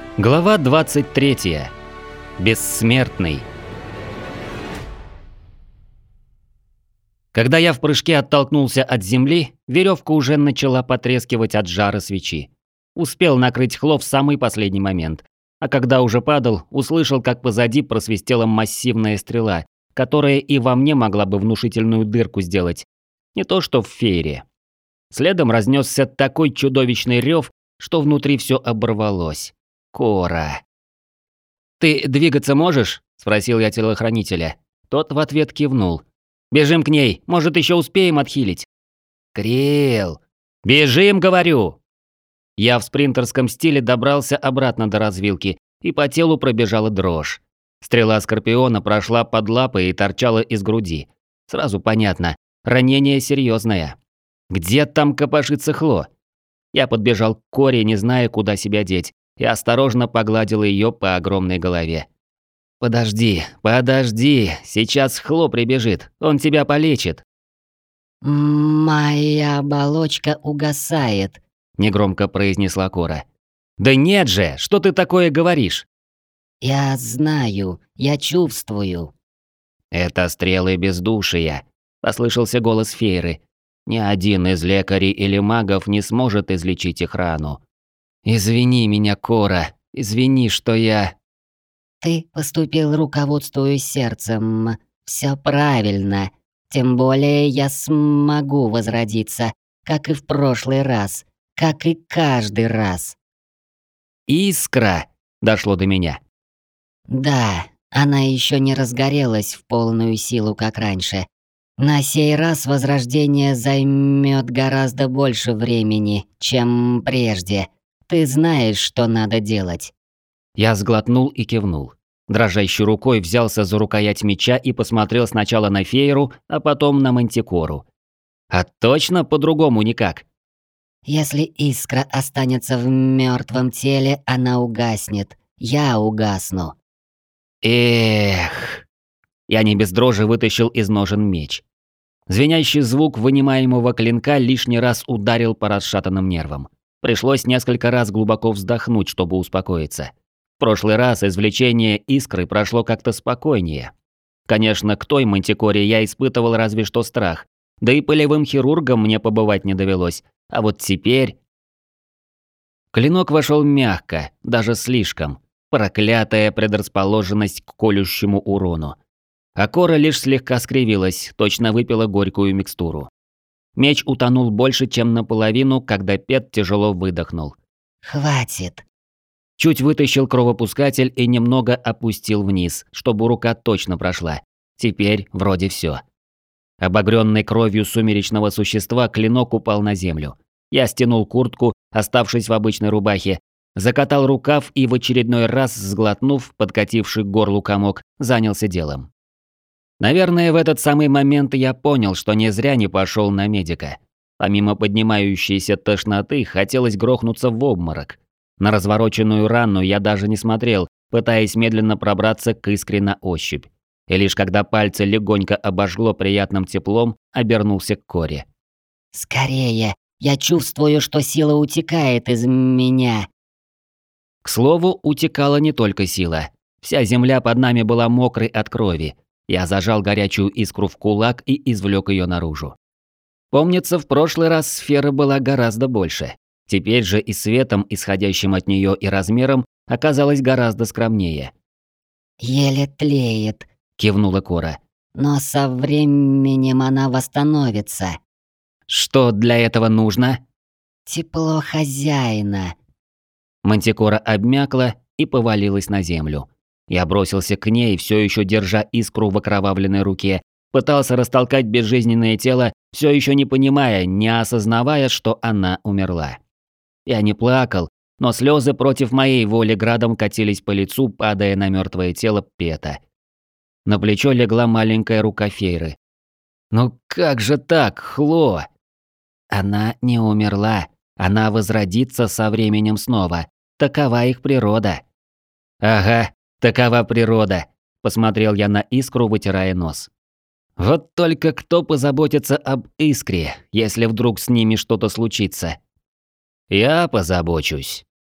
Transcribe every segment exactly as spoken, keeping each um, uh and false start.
Глава двадцать третья. Бессмертный. Когда я в прыжке оттолкнулся от земли, веревка уже начала потрескивать от жара свечи. Успел накрыть Хло в самый последний момент. А когда уже падал, услышал, как позади просвистела массивная стрела, которая и во мне могла бы внушительную дырку сделать. Не то что в Фейре. Следом разнесся такой чудовищный рев, что внутри все оборвалось. Кора. «Ты двигаться можешь?» – спросил я телохранителя. Тот в ответ кивнул. «Бежим к ней, может, еще успеем отхилить». «Крил!» «Бежим, говорю!» Я в спринтерском стиле добрался обратно до развилки, и по телу пробежала дрожь. Стрела Скорпиона прошла под лапой и торчала из груди. Сразу понятно, ранение серьезное. Где там копошится Хло? Я подбежал к Коре, не зная, куда себя деть, и осторожно погладил ее по огромной голове. «Подожди, подожди, сейчас Хло прибежит, он тебя полечит». «Моя оболочка угасает», – негромко произнесла Кора. «Да нет же, что ты такое говоришь?» «Я знаю, я чувствую». «Это стрелы бездушия», – послышался голос Фейры. «Ни один из лекарей или магов не сможет излечить их рану». «Извини меня, Кора, извини, что я...» «Ты поступил, руководствуясь сердцем. Все правильно. Тем более я смогу возродиться, как и в прошлый раз, как и каждый раз». «Искра!» – дошло до меня. «Да, она еще не разгорелась в полную силу, как раньше. На сей раз возрождение займет гораздо больше времени, чем прежде. Ты знаешь, что надо делать». Я сглотнул и кивнул. Дрожащей рукой взялся за рукоять меча и посмотрел сначала на Фейру, а потом на Мантикору. А точно по-другому никак. «Если искра останется в мертвом теле, она угаснет. Я угасну». Эх. Я не без дрожи вытащил из ножен меч. Звенящий звук вынимаемого клинка лишний раз ударил по расшатанным нервам. Пришлось несколько раз глубоко вздохнуть, чтобы успокоиться. В прошлый раз извлечение искры прошло как-то спокойнее. Конечно, к той Мантикоре я испытывал разве что страх. Да и полевым хирургом мне побывать не довелось. А вот теперь... Клинок вошел мягко, даже слишком. Проклятая предрасположенность к колющему урону. А Кора лишь слегка скривилась, точно выпила горькую микстуру. Меч утонул больше, чем наполовину, когда Пет тяжело выдохнул. «Хватит». Чуть вытащил кровопускатель и немного опустил вниз, чтобы рука точно прошла. Теперь вроде все. Обогренный кровью сумеречного существа клинок упал на землю. Я стянул куртку, оставшись в обычной рубахе, закатал рукав и в очередной раз, сглотнув подкативший к горлу комок, занялся делом. Наверное, в этот самый момент я понял, что не зря не пошел на медика. Помимо поднимающейся тошноты, хотелось грохнуться в обморок. На развороченную рану я даже не смотрел, пытаясь медленно пробраться к искре на ощупь. И лишь когда пальцы легонько обожгло приятным теплом, обернулся к Коре. «Скорее, я чувствую, что сила утекает из меня». К слову, утекала не только сила. Вся земля под нами была мокрой от крови. Я зажал горячую искру в кулак и извлек ее наружу. Помнится, в прошлый раз сфера была гораздо больше. Теперь же и светом, исходящим от нее, и размером, оказалось гораздо скромнее. «Еле тлеет», – кивнула Кора. «но со временем она восстановится». «Что для этого нужно?» «Тепло хозяина». Мантикора обмякла и повалилась на землю. Я бросился к ней, все еще держа искру в окровавленной руке, пытался растолкать безжизненное тело, все еще не понимая, не осознавая, что она умерла. Я не плакал, но слезы против моей воли градом катились по лицу, падая на мертвое тело Пета. На плечо легла маленькая рука Фейры. «Ну как же так, Хло?» «Она не умерла, она возродится со временем снова. Такова их природа». «Ага, такова природа», – посмотрел я на искру, вытирая нос. «Вот только кто позаботится об искре, если вдруг с ними что-то случится?» «Я позабочусь».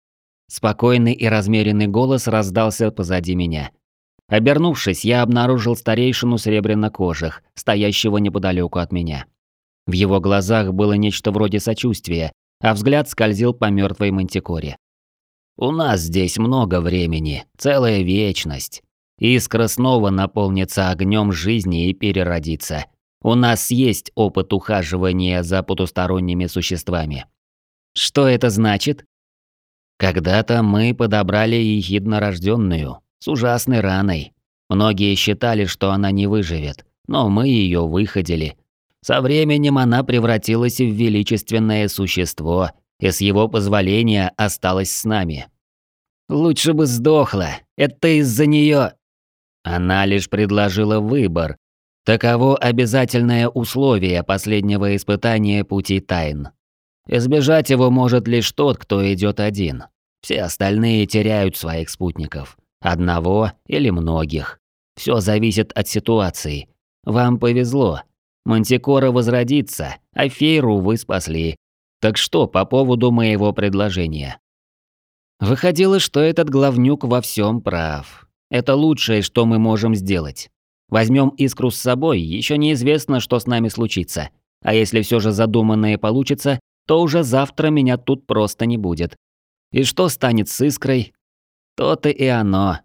Спокойный и размеренный голос раздался позади меня. Обернувшись, я обнаружил старейшину серебряно-кожих, стоящего неподалеку от меня. В его глазах было нечто вроде сочувствия, а взгляд скользил по мертвой мантикоре. «У нас здесь много времени, целая вечность. Искра снова наполнится огнем жизни и переродится. У нас есть опыт ухаживания за потусторонними существами». «Что это значит?» «Когда-то мы подобрали ехиднорожденную, с ужасной раной. Многие считали, что она не выживет, но мы ее выходили. Со временем она превратилась в величественное существо, и с его позволения осталась с нами». «Лучше бы сдохла, это из-за нее. Она лишь предложила выбор. Таково обязательное условие последнего испытания пути тайн. Избежать его может лишь тот, кто идет один. Все остальные теряют своих спутников. Одного или многих. Все зависит от ситуации. Вам повезло. Мантикора возродится, а Фейру вы спасли. Так что по поводу моего предложения?» Выходило, что этот главнюк во всем прав. Это лучшее, что мы можем сделать. Возьмем искру с собой, еще неизвестно, что с нами случится. А если все же задуманное получится, то уже завтра меня тут просто не будет. И что станет с искрой? То-то и оно.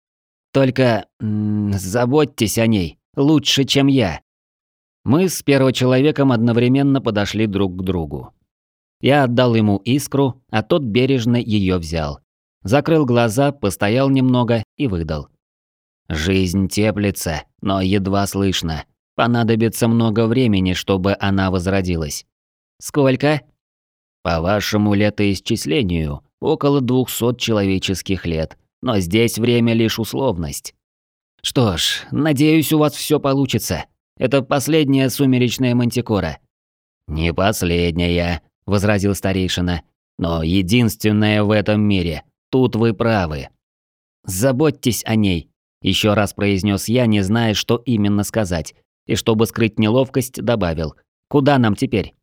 Только м-м, заботьтесь о ней, лучше, чем я. Мы с первочеловеком одновременно подошли друг к другу. Я отдал ему искру, а тот бережно ее взял. Закрыл глаза, постоял немного и выдал. «Жизнь теплится, но едва слышно. Понадобится много времени, чтобы она возродилась». «Сколько?» «По вашему летоисчислению, около двухсот человеческих лет, но здесь время лишь условность». «Что ж, надеюсь, у вас все получится. Это последняя сумеречная мантикора». «Не последняя», – возразил старейшина, – «но единственная в этом мире. Тут вы правы». «Заботьтесь о ней», – еще раз произнес я, не зная, что именно сказать, и чтобы скрыть неловкость, добавил. «Куда нам теперь?»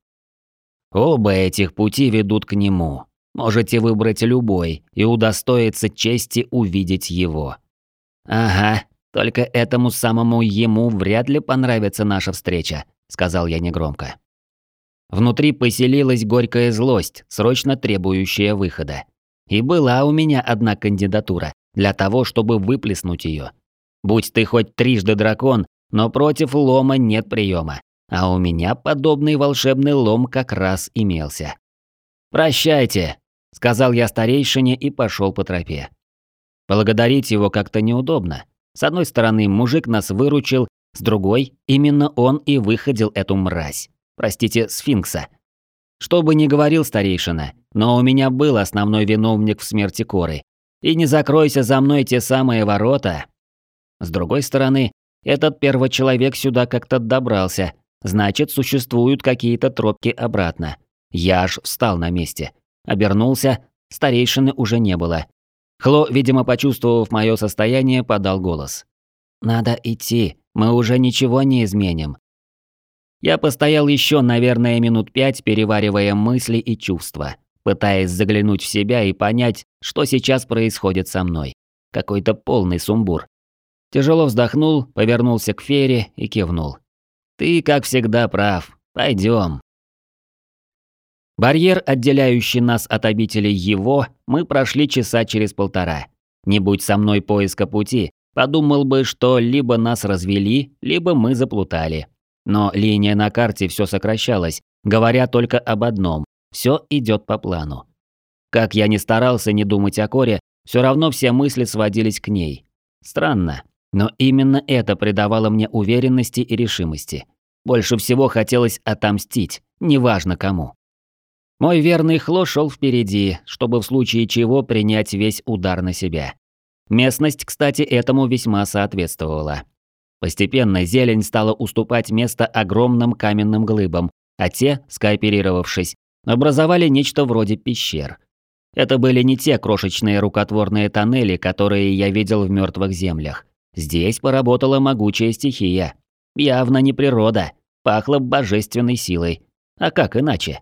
«Оба этих пути ведут к нему. Можете выбрать любой и удостоиться чести увидеть его». «Ага, только этому самому ему вряд ли понравится наша встреча», – сказал я негромко. Внутри поселилась горькая злость, срочно требующая выхода. И была у меня одна кандидатура для того, чтобы выплеснуть ее. Будь ты хоть трижды дракон, но против лома нет приема. А у меня подобный волшебный лом как раз имелся. «Прощайте», – сказал я старейшине и пошел по тропе. Благодарить его как-то неудобно. С одной стороны, мужик нас выручил, с другой, именно он и выходил эту мразь. Простите, сфинкса. Что бы ни говорил старейшина, но у меня был основной виновник в смерти Коры. И не закройся за мной те самые ворота. С другой стороны, этот первочеловек сюда как-то добрался, значит, существуют какие-то тропки обратно. Я аж встал на месте. Обернулся, старейшины уже не было. Хло, видимо, почувствовав мое состояние, подал голос. «Надо идти, мы уже ничего не изменим». Я постоял еще, наверное, минут пять, переваривая мысли и чувства, пытаясь заглянуть в себя и понять, что сейчас происходит со мной. Какой-то полный сумбур. Тяжело вздохнул, повернулся к Фере и кивнул. «Ты, как всегда, прав. Пойдем». Барьер, отделяющий нас от обители его, мы прошли часа через полтора. Не будь со мной поиска пути, подумал бы, что либо нас развели, либо мы заплутали. Но линия на карте все сокращалась, говоря только об одном – все идет по плану. Как я ни старался не думать о Коре, все равно все мысли сводились к ней. Странно, но именно это придавало мне уверенности и решимости. Больше всего хотелось отомстить, неважно кому. Мой верный Хло шел впереди, чтобы в случае чего принять весь удар на себя. Местность, кстати, этому весьма соответствовала. Постепенно зелень стала уступать место огромным каменным глыбам, а те, скооперировавшись, образовали нечто вроде пещер. Это были не те крошечные рукотворные тоннели, которые я видел в мертвых землях. Здесь поработала могучая стихия. Явно не природа, пахло божественной силой. А как иначе?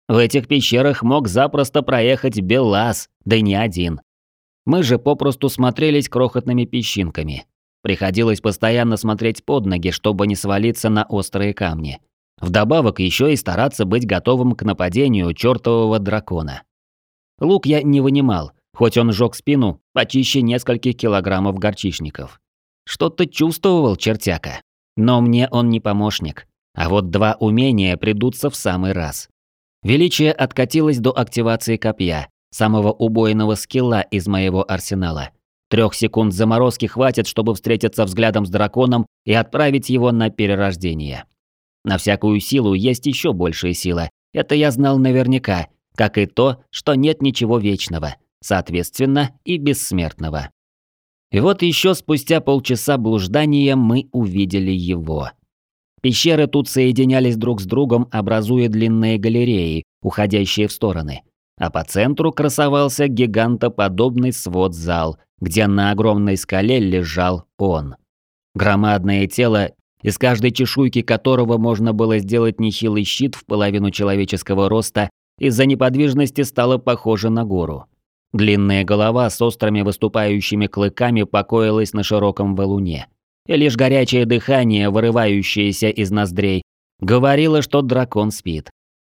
В этих пещерах мог запросто проехать Беллас, да не один. Мы же попросту смотрелись крохотными песчинками. Приходилось постоянно смотреть под ноги, чтобы не свалиться на острые камни. Вдобавок еще и стараться быть готовым к нападению чертового дракона. Лук я не вынимал, хоть он жёг спину почище нескольких килограммов горчичников. Что-то чувствовал чертяка. Но мне он не помощник. А вот два умения придутся в самый раз. Величие откатилось до активации копья, самого убойного скилла из моего арсенала. Трех секунд заморозки хватит, чтобы встретиться взглядом с драконом и отправить его на перерождение. На всякую силу есть еще большая сила. Это я знал наверняка, как и то, что нет ничего вечного, соответственно и бессмертного. И вот еще спустя полчаса блуждания мы увидели его. Пещеры тут соединялись друг с другом, образуя длинные галереи, уходящие в стороны. А по центру красовался гигантоподобный свод-зал, где на огромной скале лежал он. Громадное тело, из каждой чешуйки которого можно было сделать нехилый щит в половину человеческого роста, из-за неподвижности стало похоже на гору. Длинная голова с острыми выступающими клыками покоилась на широком валуне. И лишь горячее дыхание, вырывающееся из ноздрей, говорило, что дракон спит.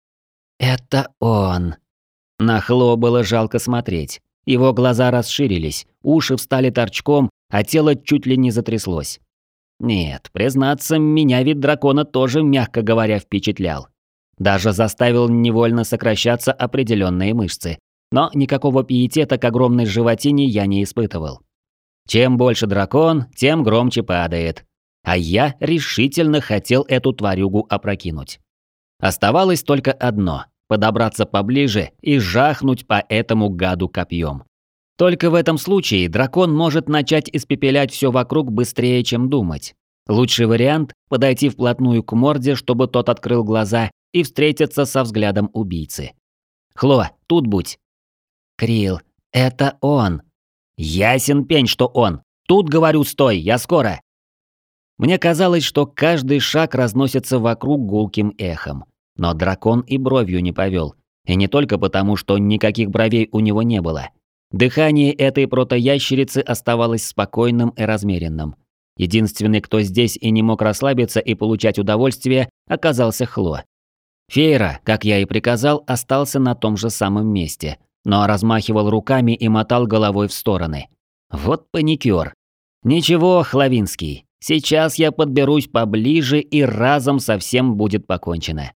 «Это он!» На Хло было жалко смотреть. Его глаза расширились, уши встали торчком, а тело чуть ли не затряслось. Нет, признаться, меня вид дракона тоже, мягко говоря, впечатлял. Даже заставил невольно сокращаться определенные мышцы. Но никакого пиетета к огромной животине я не испытывал. Чем больше дракон, тем громче падает. А я решительно хотел эту тварюгу опрокинуть. Оставалось только одно – подобраться поближе и жахнуть по этому гаду копьем. Только в этом случае дракон может начать испепелять все вокруг быстрее, чем думать. Лучший вариант – подойти вплотную к морде, чтобы тот открыл глаза и встретиться со взглядом убийцы. «Хло, тут будь!» «Крил, это он!» «Ясен пень, что он! Тут, говорю, стой, я скоро!» Мне казалось, что каждый шаг разносится вокруг гулким эхом. Но дракон и бровью не повел. И не только потому, что никаких бровей у него не было. Дыхание этой протоящерицы оставалось спокойным и размеренным. Единственный, кто здесь и не мог расслабиться и получать удовольствие, оказался Хло. Фейра, как я и приказал, остался на том же самом месте, но размахивал руками и мотал головой в стороны. Вот паникёр. Ничего, Хловинский, сейчас я подберусь поближе и разом совсем будет покончено.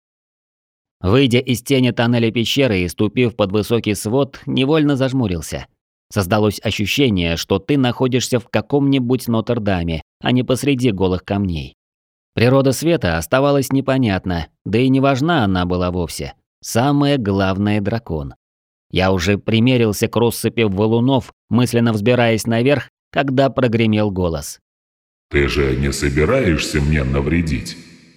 Выйдя из тени тоннеля пещеры и ступив под высокий свод, невольно зажмурился. Создалось ощущение, что ты находишься в каком-нибудь Нотр-Даме, а не посреди голых камней. Природа света оставалась непонятна, да и не важна она была вовсе. Самое главное – дракон. Я уже примерился к россыпи валунов, мысленно взбираясь наверх, когда прогремел голос. «Ты же не собираешься мне навредить?»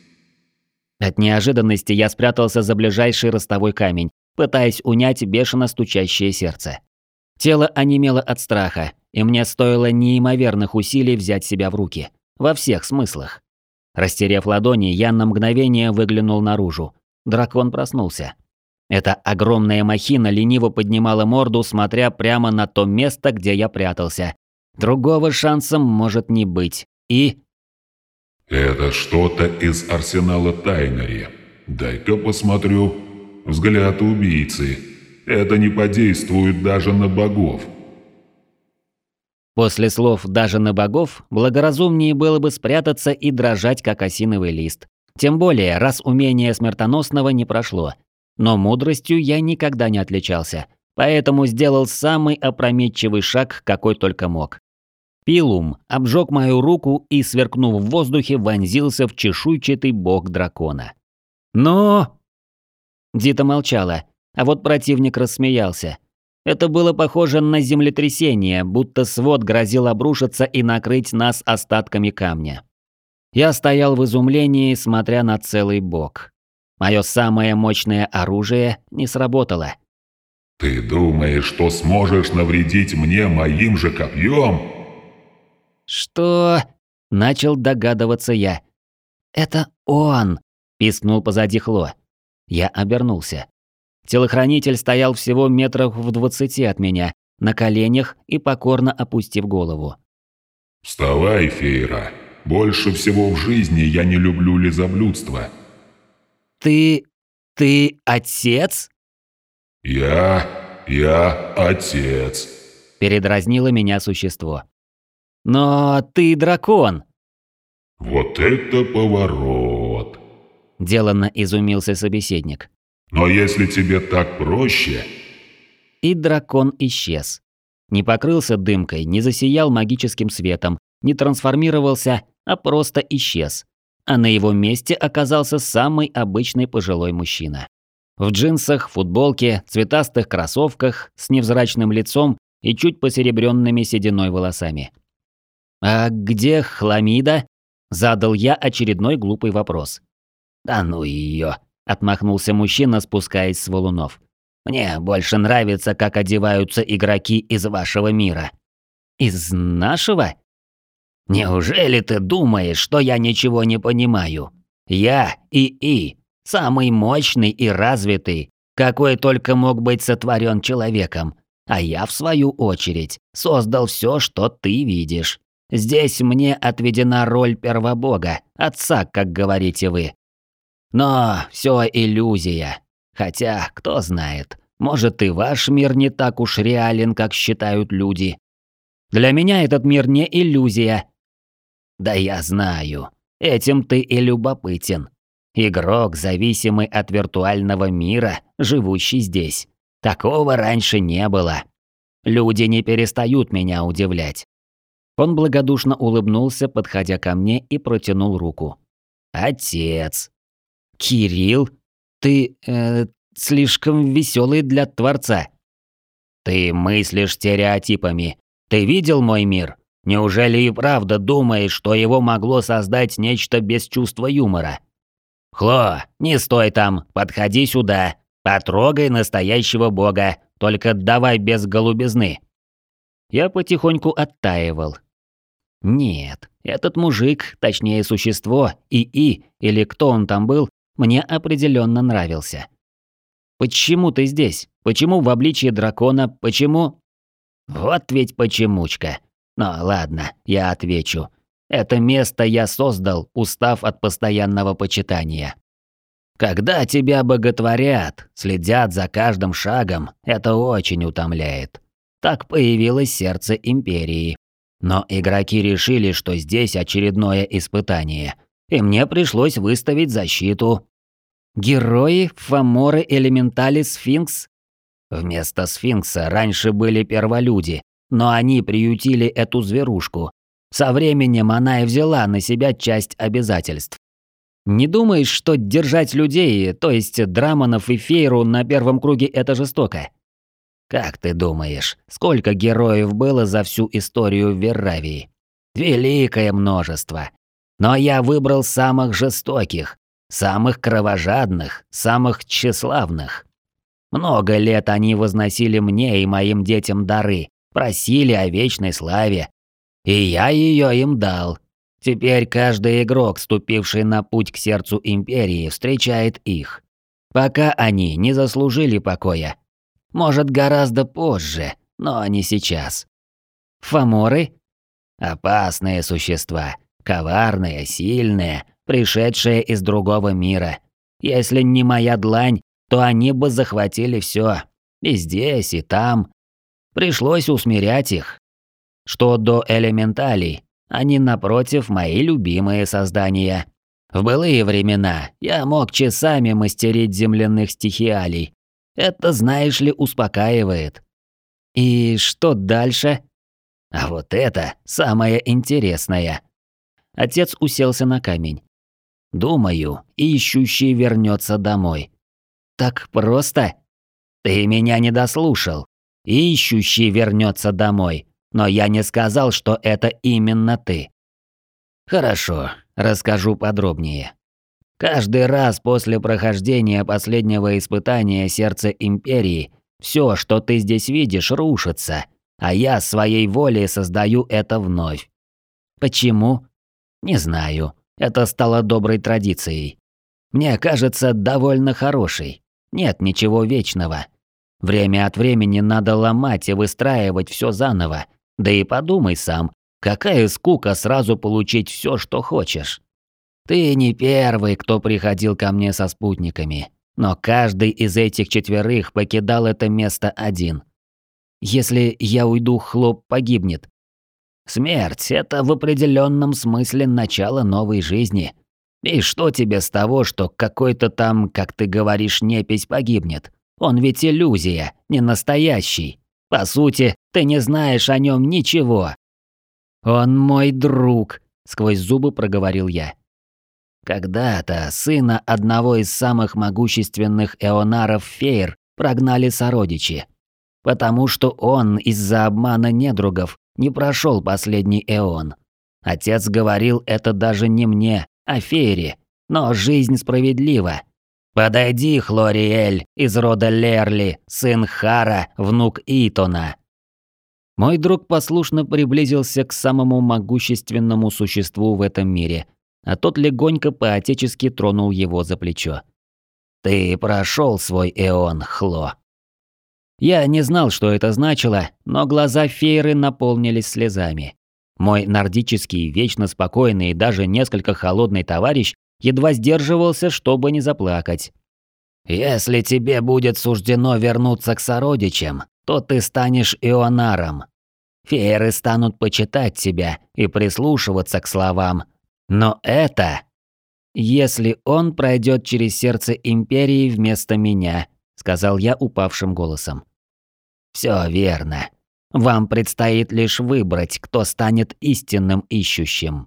От неожиданности я спрятался за ближайший ростовой камень, пытаясь унять бешено стучащее сердце. Тело онемело от страха, и мне стоило неимоверных усилий взять себя в руки. Во всех смыслах. Растерев ладони, я на мгновение выглянул наружу. Дракон проснулся. Эта огромная махина лениво поднимала морду, смотря прямо на то место, где я прятался. Другого шанса может не быть. И... «Это что-то из арсенала Тайнери. Дай-ка посмотрю. Взгляд убийцы. Это не подействует даже на богов». После слов «даже на богов» благоразумнее было бы спрятаться и дрожать, как осиновый лист. Тем более, раз умение смертоносного не прошло. Но мудростью я никогда не отличался, поэтому сделал самый опрометчивый шаг, какой только мог. Пилум обжег мою руку и, сверкнув в воздухе, вонзился в чешуйчатый бок дракона. «Но...» Дита молчала, а вот противник рассмеялся. Это было похоже на землетрясение, будто свод грозил обрушиться и накрыть нас остатками камня. Я стоял в изумлении, смотря на целый бок. Мое самое мощное оружие не сработало. «Ты думаешь, что сможешь навредить мне моим же копьем?» «Что?» – начал догадываться я. «Это он!» – пискнул позади Хло. Я обернулся. Телохранитель стоял всего метрах в двадцати от меня, на коленях и покорно опустив голову. «Вставай, Фейра. Больше всего в жизни я не люблю лизоблюдство». «Ты... ты отец?» «Я... я отец», – передразнило меня существо. «Но ты дракон!» «Вот это поворот!» – деланно изумился собеседник. «Но если тебе так проще...» И дракон исчез. Не покрылся дымкой, не засиял магическим светом, не трансформировался, а просто исчез. А на его месте оказался самый обычный пожилой мужчина. В джинсах, футболке, цветастых кроссовках, с невзрачным лицом и чуть посеребренными сединой волосами. «А где Хламида?» – задал я очередной глупый вопрос. «Да ну ее!» – отмахнулся мужчина, спускаясь с валунов. «Мне больше нравится, как одеваются игроки из вашего мира». «Из нашего?» «Неужели ты думаешь, что я ничего не понимаю? Я ИИ, самый мощный и развитый, какой только мог быть сотворен человеком. А я, в свою очередь, создал все, что ты видишь. Здесь мне отведена роль первобога, отца, как говорите вы. Но все иллюзия. Хотя, кто знает, может и ваш мир не так уж реален, как считают люди. Для меня этот мир не иллюзия». «Да я знаю. Этим ты и любопытен. Игрок, зависимый от виртуального мира, живущий здесь. Такого раньше не было. Люди не перестают меня удивлять». Он благодушно улыбнулся, подходя ко мне и протянул руку. «Отец». «Кирилл, ты, э, слишком веселый для Творца». «Ты мыслишь стереотипами. Ты видел мой мир? Неужели и правда думаешь, что его могло создать нечто без чувства юмора? Хло, не стой там, подходи сюда. Потрогай настоящего бога, только давай без голубизны». Я потихоньку оттаивал. Нет, этот мужик, точнее существо, ИИ, или кто он там был, мне определенно нравился. «Почему ты здесь? Почему в обличье дракона? Почему...» «Вот ведь почемучка. Ну ладно, я отвечу. Это место я создал, устав от постоянного почитания. Когда тебя боготворят, следят за каждым шагом, это очень утомляет. Так появилось сердце Империи. Но игроки решили, что здесь очередное испытание, и мне пришлось выставить защиту. Герои, фаморы, элементали, сфинкс? Вместо сфинкса раньше были перволюди, но они приютили эту зверушку. Со временем она и взяла на себя часть обязательств. Не думаешь, что держать людей, то есть Драмонов и Фейру на первом круге, это жестоко? Как ты думаешь, сколько героев было за всю историю Верравии? Великое множество. Но я выбрал самых жестоких, самых кровожадных, самых тщеславных. Много лет они возносили мне и моим детям дары, просили о вечной славе. И я ее им дал. Теперь каждый игрок, ступивший на путь к сердцу Империи, встречает их. Пока они не заслужили покоя. Может, гораздо позже, но не сейчас. Фаморы? Опасные существа, коварные, сильные, пришедшие из другого мира. Если не моя длань, то они бы захватили все. И здесь, и там. Пришлось усмирять их. Что до элементалей, они, напротив, мои любимые создания. В былые времена я мог часами мастерить земляных стихиалий. Это, знаешь ли, успокаивает. И что дальше? А вот это самое интересное. Отец уселся на камень. Думаю, ищущий вернется домой. Так просто? Ты меня не дослушал. Ищущий вернется домой. Но я не сказал, что это именно ты. Хорошо, расскажу подробнее. Каждый раз после прохождения последнего испытания сердца Империи, все, что ты здесь видишь, рушится, а я своей волей создаю это вновь. Почему? Не знаю. Это стало доброй традицией. Мне кажется, довольно хорошей. Нет ничего вечного. Время от времени надо ломать и выстраивать все заново. Да и подумай сам, какая скука сразу получить все, что хочешь. Ты не первый, кто приходил ко мне со спутниками, но каждый из этих четверых покидал это место один. Если я уйду, Хлоп погибнет. Смерть – это в определенном смысле начало новой жизни. И что тебе с того, что какой-то там, как ты говоришь, непись погибнет? Он ведь иллюзия, не настоящий. По сути, ты не знаешь о нем ничего. Он мой друг, сквозь зубы проговорил я. Когда-то сына одного из самых могущественных эонаров Фейр прогнали сородичи. Потому что он из-за обмана недругов не прошел последний эон. Отец говорил это даже не мне, а Фейре, но жизнь справедлива. Подойди, Хлориэль, из рода Лерли, сын Хара, внук Итона. Мой друг послушно приблизился к самому могущественному существу в этом мире, а тот легонько по-отечески тронул его за плечо. Ты прошел свой эон, Хло. Я не знал, что это значило, но глаза Фейры наполнились слезами. Мой нордический, вечно спокойный и даже несколько холодный товарищ едва сдерживался, чтобы не заплакать. «Если тебе будет суждено вернуться к сородичам, то ты станешь ионаром. Фейры станут почитать тебя и прислушиваться к словам. Но это... Если он пройдет через сердце Империи вместо меня», — сказал я упавшим голосом. «Все верно. Вам предстоит лишь выбрать, кто станет истинным ищущим».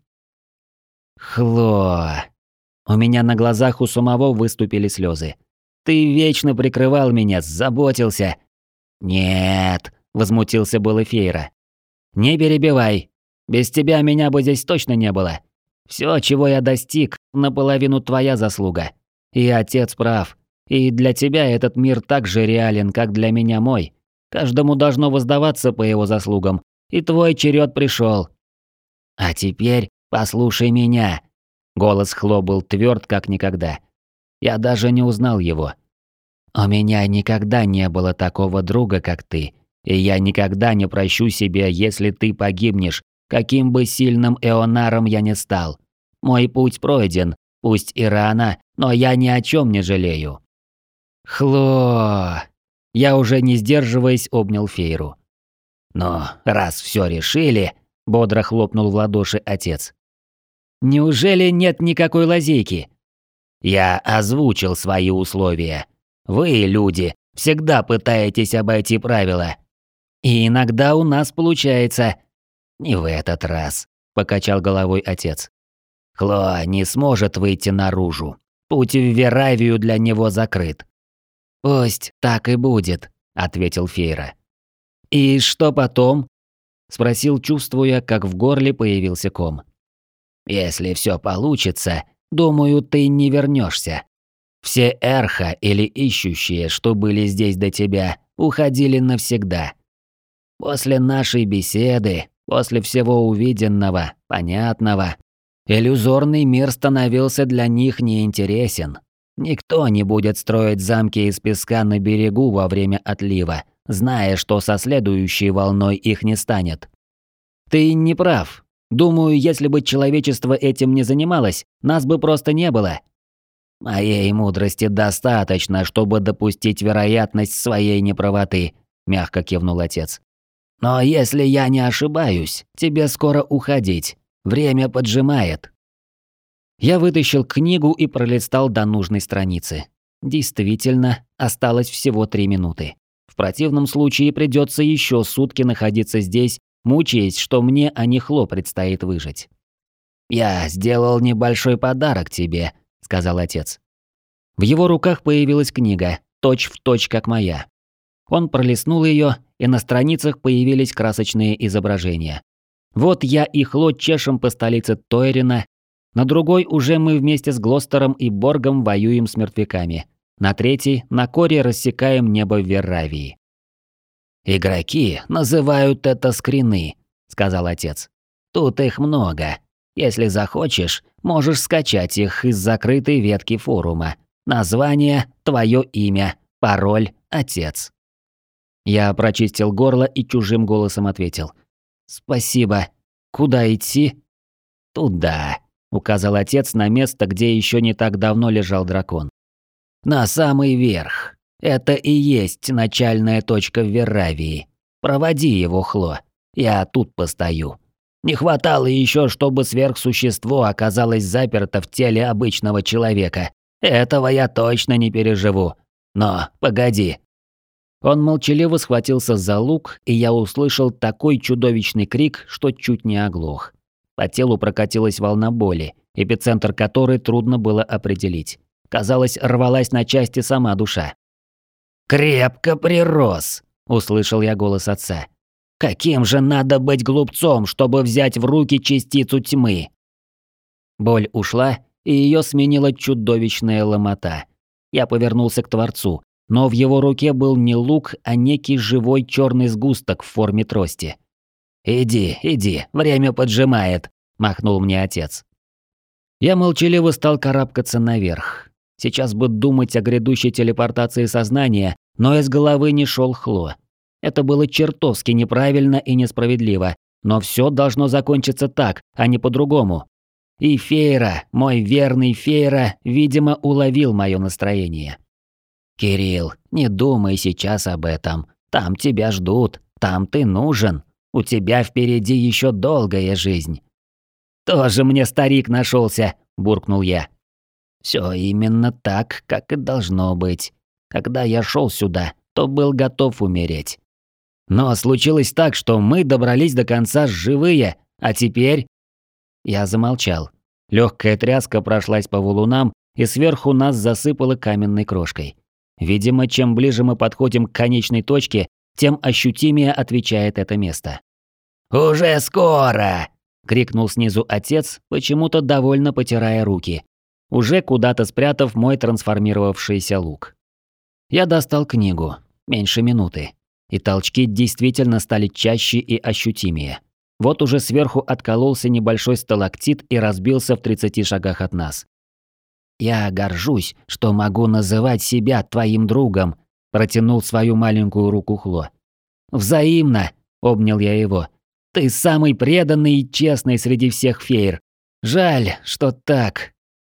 «Хло...» У меня на глазах у самого выступили слезы. «Ты вечно прикрывал меня, заботился». «Нет», — возмутился было Фейра. «Не перебивай. Без тебя меня бы здесь точно не было. Все, чего я достиг, наполовину твоя заслуга. И отец прав. И для тебя этот мир так же реален, как для меня мой. Каждому должно воздаваться по его заслугам. И твой черед пришел. А теперь послушай меня». Голос Хло был тверд, как никогда. Я даже не узнал его. «У меня никогда не было такого друга, как ты. И я никогда не прощу себе, если ты погибнешь, каким бы сильным эонаром я ни стал. Мой путь пройден, пусть и рано, но я ни о чем не жалею». «Хло...» Я уже не сдерживаясь обнял Фейру. «Но раз все решили...» – бодро хлопнул в ладоши отец. «Неужели нет никакой лазейки?» «Я озвучил свои условия. Вы, люди, всегда пытаетесь обойти правила. И иногда у нас получается...» «Не в этот раз», – покачал головой отец. «Хло не сможет выйти наружу. Путь в Веравию для него закрыт». «Пусть так и будет», – ответил Фейра. «И что потом?» – спросил, чувствуя, как в горле появился ком. «Если все получится, думаю, ты не вернешься. Все Эрха или ищущие, что были здесь до тебя, уходили навсегда. После нашей беседы, после всего увиденного, понятного, иллюзорный мир становился для них неинтересен. Никто не будет строить замки из песка на берегу во время отлива, зная, что со следующей волной их не станет. Ты не прав. Думаю, если бы человечество этим не занималось, нас бы просто не было. Моей мудрости достаточно, чтобы допустить вероятность своей неправоты, мягко кивнул отец. Но если я не ошибаюсь, тебе скоро уходить. Время поджимает. Я вытащил книгу и пролистал до нужной страницы. Действительно, осталось всего три минуты. В противном случае придется еще сутки находиться здесь, мучаясь, что мне, а не Хло, предстоит выжить. «Я сделал небольшой подарок тебе», — сказал отец. В его руках появилась книга, точь-в-точь как моя. Он пролистнул ее, и на страницах появились красочные изображения. Вот я и Хло чешем по столице Тойрина, на другой уже мы вместе с Глостером и Боргом воюем с мертвяками. На третий на Коре рассекаем небо в Верравии. «Игроки называют это скрины», — сказал отец. «Тут их много. Если захочешь, можешь скачать их из закрытой ветки форума. Название, твое имя, пароль, отец». Я прочистил горло и чужим голосом ответил. «Спасибо. Куда идти?» «Туда», — указал отец на место, где еще не так давно лежал дракон. «На самый верх. Это и есть начальная точка в Веравии. Проводи его, Хло. Я тут постою. Не хватало еще, чтобы сверхсущество оказалось заперто в теле обычного человека. Этого я точно не переживу. Но, погоди». Он молчаливо схватился за лук, и я услышал такой чудовищный крик, что чуть не оглох. По телу прокатилась волна боли, эпицентр которой трудно было определить. Казалось, рвалась на части сама душа. «Крепко прирос», – услышал я голос отца. «Каким же надо быть глупцом, чтобы взять в руки частицу тьмы?» Боль ушла, и ее сменила чудовищная ломота. Я повернулся к Творцу, но в его руке был не лук, а некий живой черный сгусток в форме трости. «Иди, иди, время поджимает», – махнул мне отец. Я молчаливо стал карабкаться наверх. Сейчас бы думать о грядущей телепортации сознания, но из головы не шел Хло. Это было чертовски неправильно и несправедливо, но все должно закончиться так, а не по-другому. И Фейра, мой верный Фейра, видимо, уловил мое настроение. «Кирилл, не думай сейчас об этом. Там тебя ждут, там ты нужен. У тебя впереди еще долгая жизнь». «Тоже мне старик нашелся», – буркнул я. Все именно так, как и должно быть. Когда я шел сюда, то был готов умереть. Но случилось так, что мы добрались до конца живые, а теперь...» Я замолчал. Легкая тряска прошлась по валунам, и сверху нас засыпало каменной крошкой. Видимо, чем ближе мы подходим к конечной точке, тем ощутимее отвечает это место. «Уже скоро!» – крикнул снизу отец, почему-то довольно потирая руки, уже куда-то спрятав мой трансформировавшийся лук. Я достал книгу. Меньше минуты. И толчки действительно стали чаще и ощутимее. Вот уже сверху откололся небольшой сталактит и разбился в тридцати шагах от нас. «Я горжусь, что могу называть себя твоим другом», – протянул свою маленькую руку Хло. «Взаимно», – обнял я его. «Ты самый преданный и честный среди всех феер. Жаль, что так».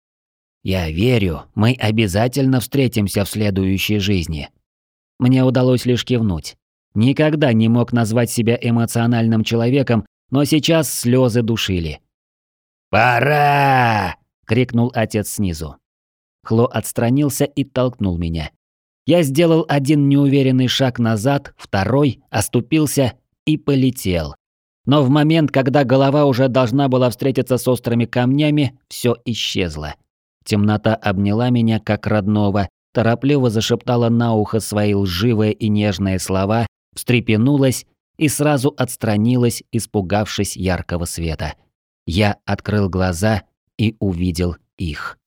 «Я верю, мы обязательно встретимся в следующей жизни». Мне удалось лишь кивнуть. Никогда не мог назвать себя эмоциональным человеком, но сейчас слезы душили. «Пора!» – крикнул отец снизу. Хло отстранился и толкнул меня. Я сделал один неуверенный шаг назад, второй, оступился и полетел. Но в момент, когда голова уже должна была встретиться с острыми камнями, все исчезло. Темнота обняла меня как родного, торопливо зашептала на ухо свои лживые и нежные слова, встрепенулась и сразу отстранилась, испугавшись яркого света. Я открыл глаза и увидел их.